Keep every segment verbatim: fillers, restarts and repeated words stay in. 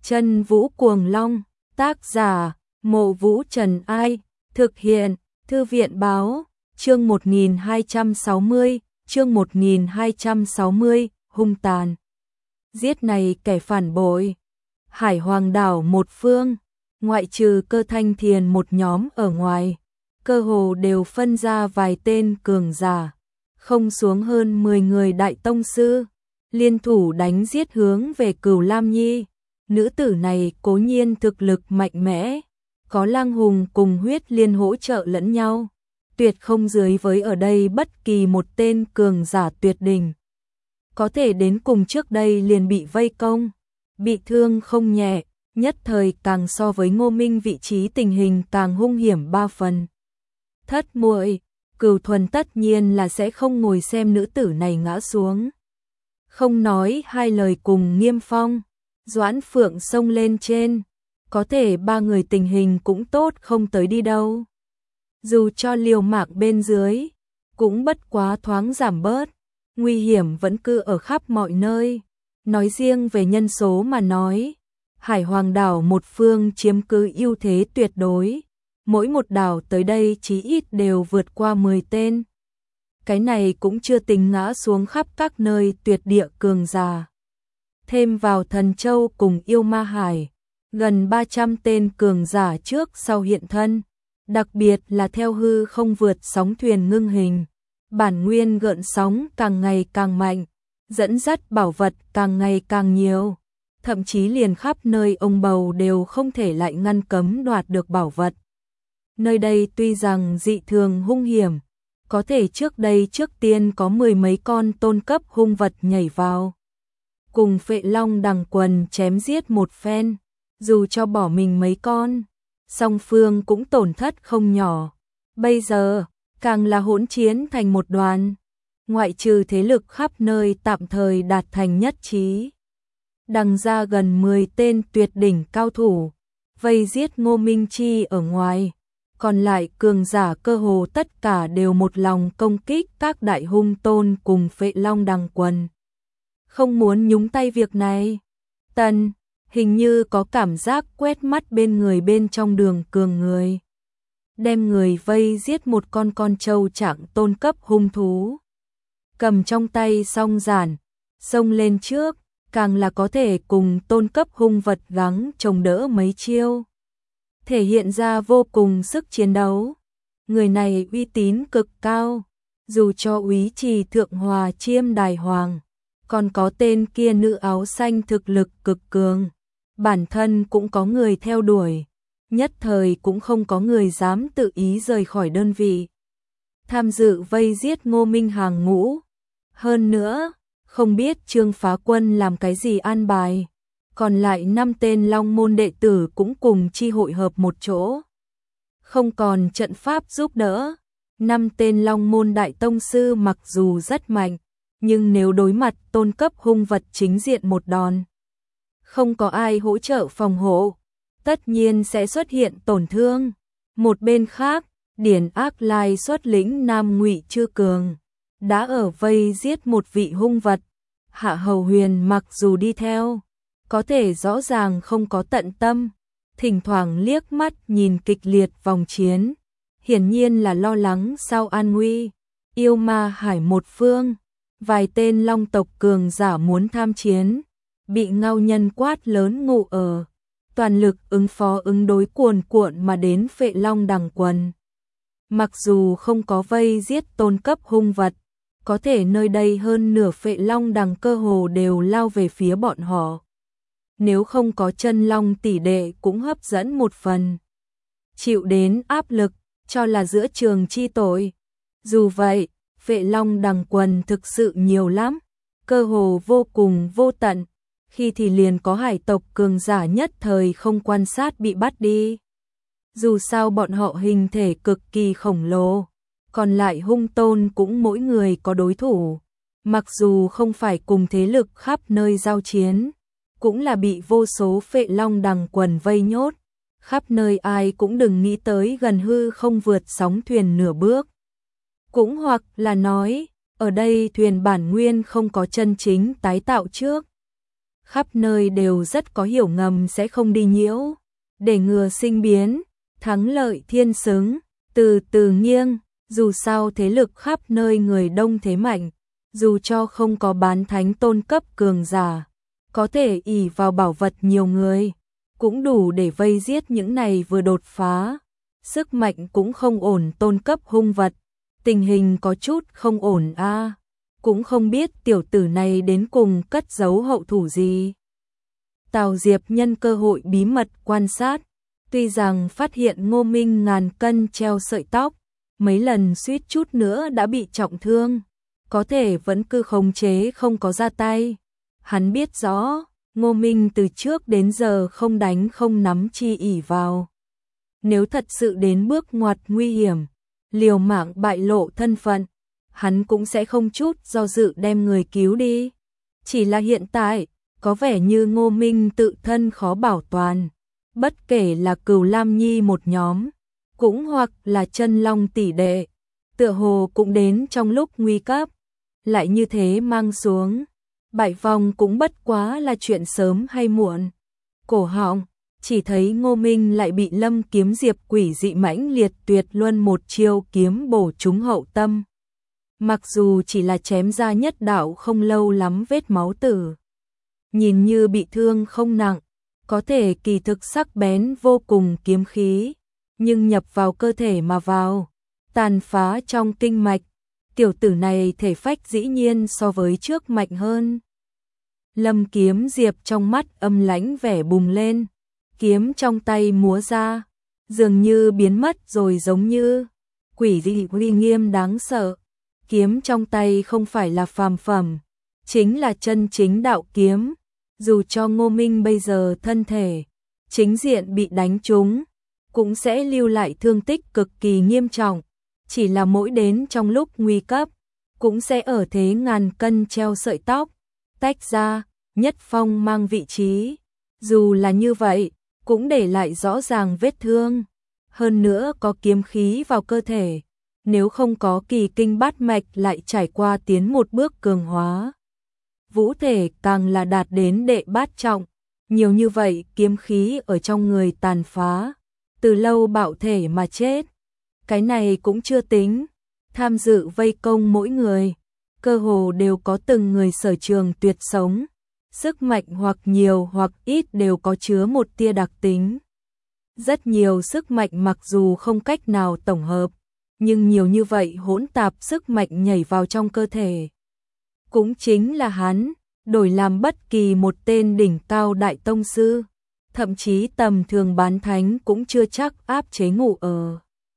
Chân Vũ Cuồng Long, tác giả, Mộ Vũ Trần Ai, thực hiện, Thư viện Báo, chương một nghìn hai trăm sáu mươi, chương một nghìn hai trăm sáu mươi, hung tàn. Giết này kẻ phản bội. Hải Hoàng đảo một phương, ngoại trừ Cơ Thanh Thiền một nhóm ở ngoài, cơ hồ đều phân ra vài tên cường giả, không xuống hơn mười người đại tông sư, liên thủ đánh giết hướng về Cửu Lam Nhi. Nữ tử này cố nhiên thực lực mạnh mẽ, có Lang Hùng cùng Huyết Liên hỗ trợ lẫn nhau, tuyệt không dưới với ở đây bất kỳ một tên cường giả tuyệt đỉnh. Có thể đến cùng trước đây liền bị vây công, bị thương không nhẹ, nhất thời càng so với Ngô Minh vị trí tình hình càng hung hiểm ba phần. Thất muội, Cửu Thuần tất nhiên là sẽ không ngồi xem nữ tử này ngã xuống. Không nói hai lời cùng Nghiêm Phong, Doãn Phượng xông lên trên, có thể ba người tình hình cũng tốt không tới đi đâu. Dù cho liều mạng bên dưới, cũng bất quá thoáng giảm bớt, nguy hiểm vẫn cứ ở khắp mọi nơi. Nói riêng về nhân số mà nói, Hải Hoàng đảo một phương chiếm cứ ưu thế tuyệt đối, mỗi một đảo tới đây chí ít đều vượt qua mười tên. Cái này cũng chưa tính ngã xuống khắp các nơi tuyệt địa cường giả. Thêm vào Thần Châu cùng Yêu Ma Hải, gần ba trăm tên cường giả trước sau hiện thân, đặc biệt là theo hư không vượt sóng thuyền ngưng hình, bản nguyên gợn sóng càng ngày càng mạnh, dẫn dắt bảo vật càng ngày càng nhiều, thậm chí liền khắp nơi ông bầu đều không thể lại ngăn cấm đoạt được bảo vật. Nơi đây tuy rằng dị thường hung hiểm, có thể trước đây trước tiên có mười mấy con tôn cấp hung vật nhảy vào, cùng Phệ Long Đằng Quần chém giết một phen, dù cho bỏ mình mấy con, song phương cũng tổn thất không nhỏ. Bây giờ, càng là hỗn chiến thành một đoàn, ngoại trừ thế lực khắp nơi tạm thời đạt thành nhất trí. Đằng ra gần mười tên tuyệt đỉnh cao thủ, vây giết Ngô Minh Chi ở ngoài, còn lại cường giả cơ hồ tất cả đều một lòng công kích các đại hung tôn cùng Phệ Long Đằng Quần. Không muốn nhúng tay việc này. Tần, hình như có cảm giác quét mắt bên người bên trong đường cường người. Đem người vây giết một con con trâu trạng tôn cấp hung thú. Cầm trong tay song giản, xông lên trước, càng là có thể cùng tôn cấp hung vật gắng chống đỡ mấy chiêu. Thể hiện ra vô cùng sức chiến đấu. Người này uy tín cực cao, dù cho úy trì thượng hòa chiêm đài hoàng, còn có tên kia nữ áo xanh thực lực cực cường, bản thân cũng có người theo đuổi, nhất thời cũng không có người dám tự ý rời khỏi đơn vị, tham dự vây giết Ngô Minh hàng ngũ. Hơn nữa, không biết Trương Phá Quân làm cái gì an bài, còn lại năm tên Long môn đệ tử cũng cùng chi hội hợp một chỗ. Không còn trận pháp giúp đỡ, năm tên Long môn đại tông sư mặc dù rất mạnh, nhưng nếu đối mặt tôn cấp hung vật chính diện một đòn, không có ai hỗ trợ phòng hộ, tất nhiên sẽ xuất hiện tổn thương. Một bên khác, Điển Ác Lai xuất lĩnh Nam Ngụy Chư Cường, đã ở vây giết một vị hung vật. Hạ Hầu Huyền mặc dù đi theo, có thể rõ ràng không có tận tâm, thỉnh thoảng liếc mắt nhìn kịch liệt vòng chiến, hiển nhiên là lo lắng sao an nguy. Yêu Ma Hải một phương, vài tên long tộc cường giả muốn tham chiến, bị Ngao Nhân quát lớn ngụ ở, toàn lực ứng phó ứng đối cuồn cuộn mà đến Phệ Long Đằng Quần. Mặc dù không có vây giết tôn cấp hung vật, có thể nơi đây hơn nửa Phệ Long Đằng cơ hồ đều lao về phía bọn họ. Nếu không có chân long tỷ đệ cũng hấp dẫn một phần. Chịu đến áp lực, cho là giữa trường chi tội. Dù vậy, Phệ Long Đằng Quần thực sự nhiều lắm, cơ hồ vô cùng vô tận, khi thì liền có hải tộc cường giả nhất thời không quan sát bị bắt đi. Dù sao bọn họ hình thể cực kỳ khổng lồ, còn lại hung tôn cũng mỗi người có đối thủ, mặc dù không phải cùng thế lực khắp nơi giao chiến, cũng là bị vô số Phệ Long Đằng Quần vây nhốt, khắp nơi ai cũng đừng nghĩ tới gần hư không vượt sóng thuyền nửa bước. Cũng hoặc là nói, ở đây thuyền bản nguyên không có chân chính tái tạo trước. khắp nơi đều rất có hiểu ngầm sẽ không đi nhiễu, để ngừa sinh biến, thắng lợi thiên xứng, từ từ nghiêng, dù sao thế lực khắp nơi người đông thế mạnh, dù cho không có bán thánh tôn cấp cường giả, có thể ỷ vào bảo vật nhiều người, cũng đủ để vây giết những này vừa đột phá, sức mạnh cũng không ổn tôn cấp hung vật, tình hình có chút không ổn a, à. Cũng không biết tiểu tử này đến cùng cất giấu hậu thủ gì. Tào Diệp nhân cơ hội bí mật quan sát, tuy rằng phát hiện Ngô Minh ngàn cân treo sợi tóc, mấy lần suýt chút nữa đã bị trọng thương, có thể vẫn cứ khống chế không có ra tay. Hắn biết rõ, Ngô Minh từ trước đến giờ không đánh không nắm chi ỷ vào. Nếu thật sự đến bước ngoặt nguy hiểm, liều mạng bại lộ thân phận, hắn cũng sẽ không chút do dự đem người cứu đi. Chỉ là hiện tại, có vẻ như Ngô Minh tự thân khó bảo toàn, bất kể là Cửu Lam Nhi một nhóm, cũng hoặc là Chân Long tỷ đệ, tựa hồ cũng đến trong lúc nguy cấp, lại như thế mang xuống, bại vong cũng bất quá là chuyện sớm hay muộn. Cổ họng, chỉ thấy Ngô Minh lại bị Lâm Kiếm Diệp quỷ dị mãnh liệt tuyệt luân một chiêu kiếm bổ trúng hậu tâm. Mặc dù chỉ là chém ra nhất đạo không lâu lắm vết máu tử, nhìn như bị thương không nặng, có thể kỳ thực sắc bén vô cùng kiếm khí, nhưng nhập vào cơ thể mà vào, tàn phá trong kinh mạch, tiểu tử này thể phách dĩ nhiên so với trước mạnh hơn. Lâm Kiếm Diệp trong mắt âm lãnh vẻ bùng lên, kiếm trong tay múa ra, dường như biến mất rồi giống như quỷ dị uy nghiêm đáng sợ. Kiếm trong tay không phải là phàm phẩm, chính là chân chính đạo kiếm, dù cho Ngô Minh bây giờ thân thể chính diện bị đánh trúng, cũng sẽ lưu lại thương tích cực kỳ nghiêm trọng, chỉ là mỗi đến trong lúc nguy cấp, cũng sẽ ở thế ngàn cân treo sợi tóc, tách ra, nhất phong mang vị trí, dù là như vậy, cũng để lại rõ ràng vết thương, hơn nữa có kiếm khí vào cơ thể, nếu không có kỳ kinh bát mạch lại trải qua tiến một bước cường hóa. Vũ thể càng là đạt đến đệ bát trọng, nhiều như vậy kiếm khí ở trong người tàn phá, từ lâu bạo thể mà chết. Cái này cũng chưa tính, tham dự vây công mỗi người, cơ hồ đều có từng người sở trường tuyệt sống, sức mạnh hoặc nhiều hoặc ít đều có chứa một tia đặc tính. Rất nhiều sức mạnh mặc dù không cách nào tổng hợp, nhưng nhiều như vậy hỗn tạp sức mạnh nhảy vào trong cơ thể. Cũng chính là hắn, đổi làm bất kỳ một tên đỉnh cao đại tông sư, thậm chí tầm thường bán thánh cũng chưa chắc áp chế ngủ ở.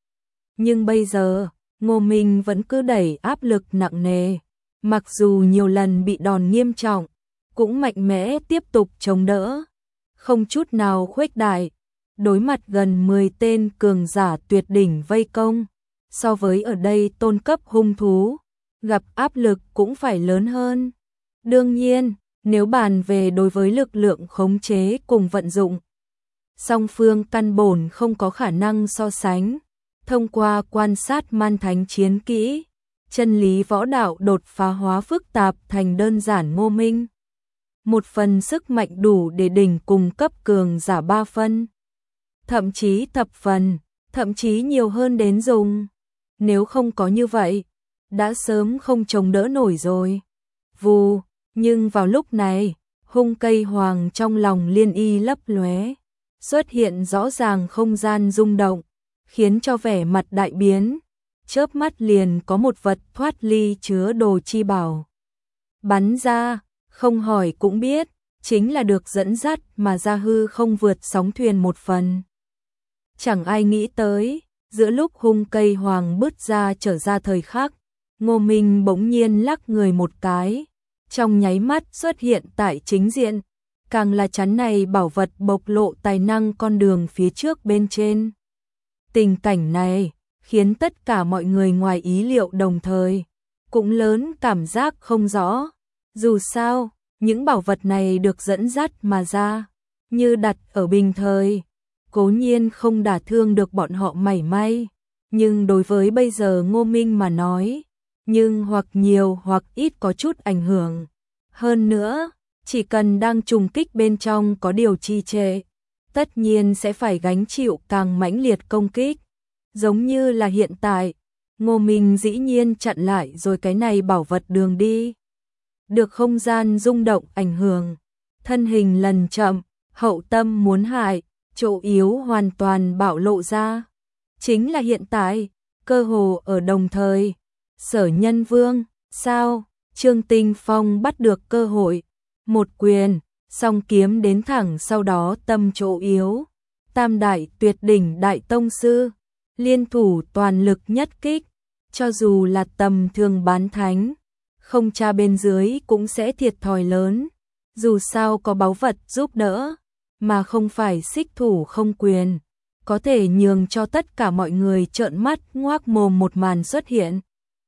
Nhưng bây giờ, Ngô Minh vẫn cứ đẩy áp lực nặng nề, mặc dù nhiều lần bị đòn nghiêm trọng, cũng mạnh mẽ tiếp tục chống đỡ, không chút nào khuếch đại, đối mặt gần mười tên cường giả tuyệt đỉnh vây công, so với ở đây tôn cấp hung thú, gặp áp lực cũng phải lớn hơn. Đương nhiên, nếu bàn về đối với lực lượng khống chế cùng vận dụng, song phương căn bổn không có khả năng so sánh. Thông qua quan sát man thánh chiến kỹ, chân lý võ đạo đột phá hóa phức tạp thành đơn giản. Ngô Minh một phần sức mạnh đủ để đỉnh cùng cấp cường giả ba phân, thậm chí thập phần, thậm chí nhiều hơn đến dùng. Nếu không có như vậy, đã sớm không chống đỡ nổi rồi. Vù, nhưng vào lúc này, hung cây hoàng trong lòng Liên Y lấp lóe, xuất hiện rõ ràng không gian rung động, khiến cho vẻ mặt đại biến, chớp mắt liền có một vật thoát ly chứa đồ chi bảo. Bắn ra, không hỏi cũng biết, chính là được dẫn dắt mà ra hư không vượt sóng thuyền một phần. Chẳng ai nghĩ tới, giữa lúc hung cây hoàng bứt ra trở ra thời khắc, Ngô Minh bỗng nhiên lắc người một cái, trong nháy mắt xuất hiện tại chính diện, càng là chắn này bảo vật bộc lộ tài năng con đường phía trước bên trên. Tình cảnh này khiến tất cả mọi người ngoài ý liệu đồng thời, cũng lớn cảm giác không rõ. Dù sao, những bảo vật này được dẫn dắt mà ra, như đặt ở bình thời, cố nhiên không đả thương được bọn họ mảy may, nhưng đối với bây giờ Ngô Minh mà nói, nhưng hoặc nhiều hoặc ít có chút ảnh hưởng. Hơn nữa, chỉ cần đang trùng kích bên trong có điều trì trệ, tất nhiên sẽ phải gánh chịu càng mãnh liệt công kích. Giống như là hiện tại, Ngô Minh dĩ nhiên chặn lại rồi cái này bảo vật đường đi. Được không gian rung động ảnh hưởng, thân hình lần chậm, hậu tâm muốn hại, chỗ yếu hoàn toàn bạo lộ ra. Chính là hiện tại, cơ hồ ở đồng thời. Sở Nhân Vương, sao? Trương Tinh Phong bắt được cơ hội, một quyền, song kiếm đến thẳng sau đó tâm chỗ yếu. Tam đại tuyệt đỉnh đại tông sư, liên thủ toàn lực nhất kích, cho dù là tầm thường bán thánh, không tra bên dưới cũng sẽ thiệt thòi lớn. Dù sao có báu vật giúp đỡ, mà không phải xích thủ không quyền, có thể nhường cho tất cả mọi người trợn mắt ngoác mồm một màn xuất hiện.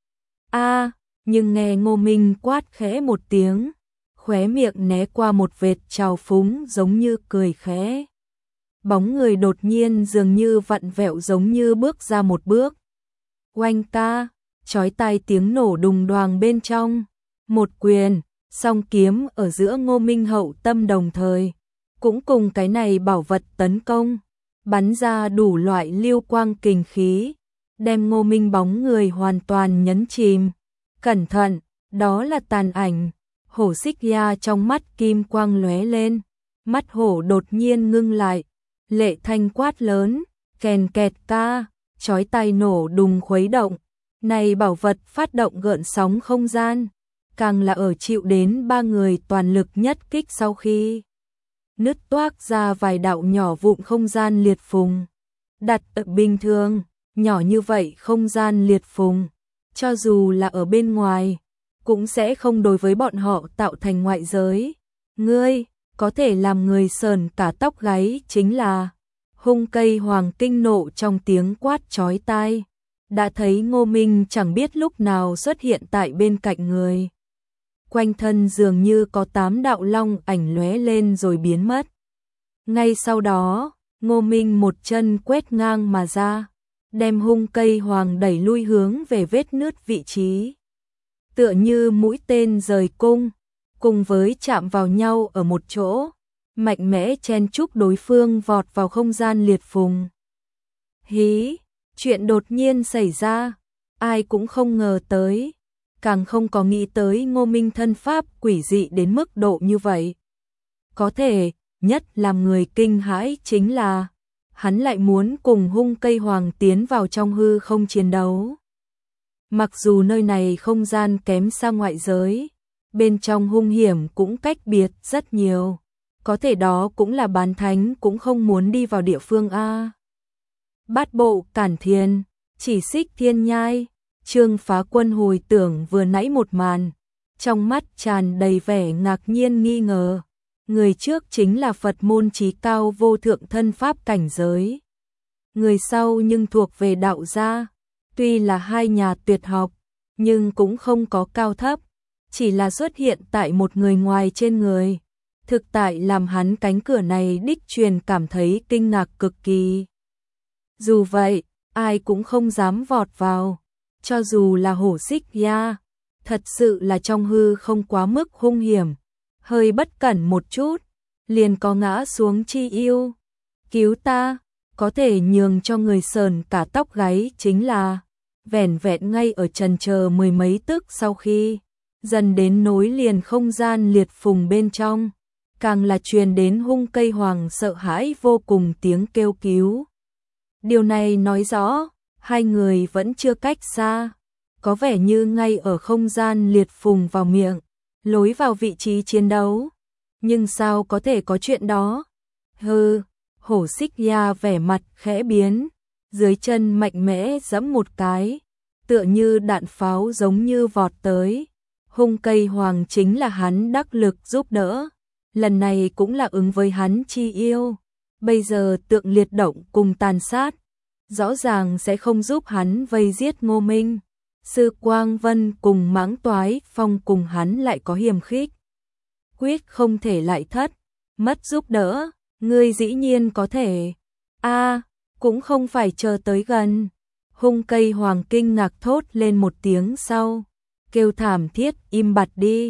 A, à, nhưng nghe Ngô Minh quát khẽ một tiếng, khóe miệng né qua một vệt trào phúng giống như cười khẽ. Bóng người đột nhiên dường như vặn vẹo giống như bước ra một bước. Oanh ca, chói tai tiếng nổ đùng đoàng bên trong, một quyền, song kiếm ở giữa Ngô Minh hậu tâm đồng thời, cũng cùng cái này bảo vật tấn công, bắn ra đủ loại lưu quang kình khí, đem Ngô Minh bóng người hoàn toàn nhấn chìm. Cẩn thận, đó là tàn ảnh. Hổ Xích Ya trong mắt kim quang lóe lên, mắt hổ đột nhiên ngưng lại, lệ thanh quát lớn, kèn kẹt ca, chói tai nổ đùng khuấy động. Này bảo vật phát động gợn sóng không gian, càng là ở chịu đến ba người toàn lực nhất kích sau khi nứt toác ra vài đạo nhỏ vụn không gian liệt phùng. Đặt ở bình thường, nhỏ như vậy không gian liệt phùng, cho dù là ở bên ngoài, cũng sẽ không đối với bọn họ tạo thành ngoại giới. Ngươi, có thể làm người sờn cả tóc gáy chính là hung cây hoàng kinh nộ trong tiếng quát chói tai. Đã thấy Ngô Minh chẳng biết lúc nào xuất hiện tại bên cạnh người. Quanh thân dường như có tám đạo long ảnh lóe lên rồi biến mất. Ngay sau đó, Ngô Minh một chân quét ngang mà ra, đem hung cây hoàng đẩy lui hướng về vết nứt vị trí. Tựa như mũi tên rời cung, cùng với chạm vào nhau ở một chỗ, mạnh mẽ chen chúc đối phương vọt vào không gian liệt phùng. Hí, chuyện đột nhiên xảy ra, ai cũng không ngờ tới, càng không có nghĩ tới Ngô Minh thân pháp quỷ dị đến mức độ như vậy. Có thể, nhất làm người kinh hãi chính là, hắn lại muốn cùng hung cây hoàng tiến vào trong hư không chiến đấu. Mặc dù nơi này không gian kém xa ngoại giới, bên trong hung hiểm cũng cách biệt rất nhiều, có thể đó cũng là bán thánh cũng không muốn đi vào địa phương A. Bát bộ cản thiên, chỉ xích thiên nhai, Trương Phá Quân hồi tưởng vừa nãy một màn, trong mắt tràn đầy vẻ ngạc nhiên nghi ngờ. Người trước chính là Phật môn chí cao vô thượng thân pháp cảnh giới. Người sau nhưng thuộc về đạo gia, tuy là hai nhà tuyệt học, nhưng cũng không có cao thấp, chỉ là xuất hiện tại một người ngoài trên người. Thực tại làm hắn cánh cửa này đích truyền cảm thấy kinh ngạc cực kỳ. Dù vậy, ai cũng không dám vọt vào, cho dù là Hổ Xích Ya, thật sự là trong hư không quá mức hung hiểm, hơi bất cẩn một chút, liền có ngã xuống chi yêu. Cứu ta, có thể nhường cho người sờn cả tóc gáy chính là, vẻn vẹn ngay ở trần chờ mười mấy tức sau khi, dần đến nối liền không gian liệt phùng bên trong, càng là truyền đến hung cây hoàng sợ hãi vô cùng tiếng kêu cứu. Điều này nói rõ, hai người vẫn chưa cách xa, có vẻ như ngay ở không gian liệt phùng vào miệng, lối vào vị trí chiến đấu. Nhưng sao có thể có chuyện đó? Hừ, Hổ Xích Ya vẻ mặt khẽ biến, dưới chân mạnh mẽ giẫm một cái, tựa như đạn pháo giống như vọt tới. Hung cây hoàng chính là hắn đắc lực giúp đỡ, lần này cũng là ứng với hắn chi yêu. Bây giờ tượng liệt động cùng tàn sát, rõ ràng sẽ không giúp hắn vây giết Ngô Minh. Sư Quang Vân cùng Mãng Toái Phong cùng hắn lại có hiềm khích. Quyết không thể lại thất, mất giúp đỡ, ngươi dĩ nhiên có thể. A, à, cũng không phải chờ tới gần. Hung cây hoàng kinh ngạc thốt lên một tiếng sau, kêu thảm thiết im bặt đi.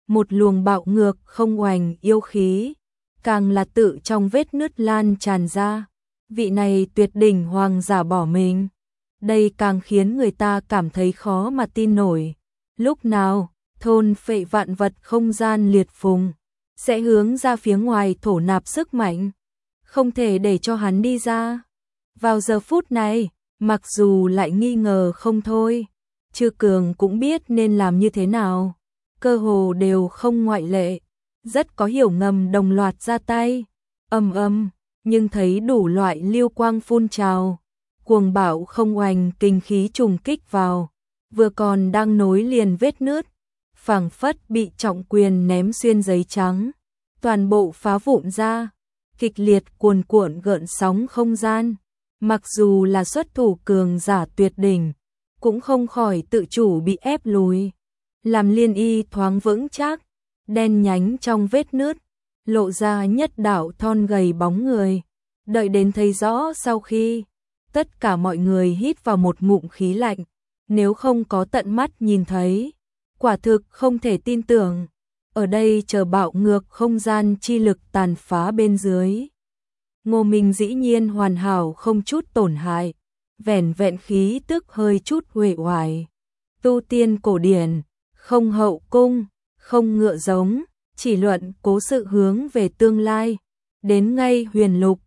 một luồng bạo ngược không oành yêu khí, càng là tự trong vết nứt lan tràn ra. Vị này tuyệt đỉnh hoàng giả bỏ mình, đây càng khiến người ta cảm thấy khó mà tin nổi. Lúc nào, thôn phệ vạn vật không gian liệt phùng, sẽ hướng ra phía ngoài thổ nạp sức mạnh, không thể để cho hắn đi ra. Vào giờ phút này, mặc dù lại nghi ngờ không thôi, Chư Cường cũng biết nên làm như thế nào, cơ hồ đều không ngoại lệ, rất có hiểu ngầm đồng loạt ra tay, ầm ầm, nhưng thấy đủ loại lưu quang phun trào, cuồng bạo không oành kinh khí trùng kích vào, vừa còn đang nối liền vết nứt, phảng phất bị trọng quyền ném xuyên giấy trắng, toàn bộ phá vụn ra, kịch liệt cuồn cuộn gợn sóng không gian. Mặc dù là xuất thủ cường giả tuyệt đỉnh, cũng không khỏi tự chủ bị ép lùi, làm liên y thoáng vững chắc, đen nhánh trong vết nứt, lộ ra nhất đạo thon gầy bóng người. Đợi đến thấy rõ sau khi, tất cả mọi người hít vào một ngụm khí lạnh, nếu không có tận mắt nhìn thấy, quả thực không thể tin tưởng. Ở đây chờ bạo ngược không gian chi lực tàn phá bên dưới. Ngô Minh dĩ nhiên hoàn hảo không chút tổn hại, vẻn vẹn khí tức hơi chút uể oải. Tu tiên cổ điển, không hậu cung, không ngựa giống, chỉ luận cố sự hướng về tương lai, đến ngay huyền lục,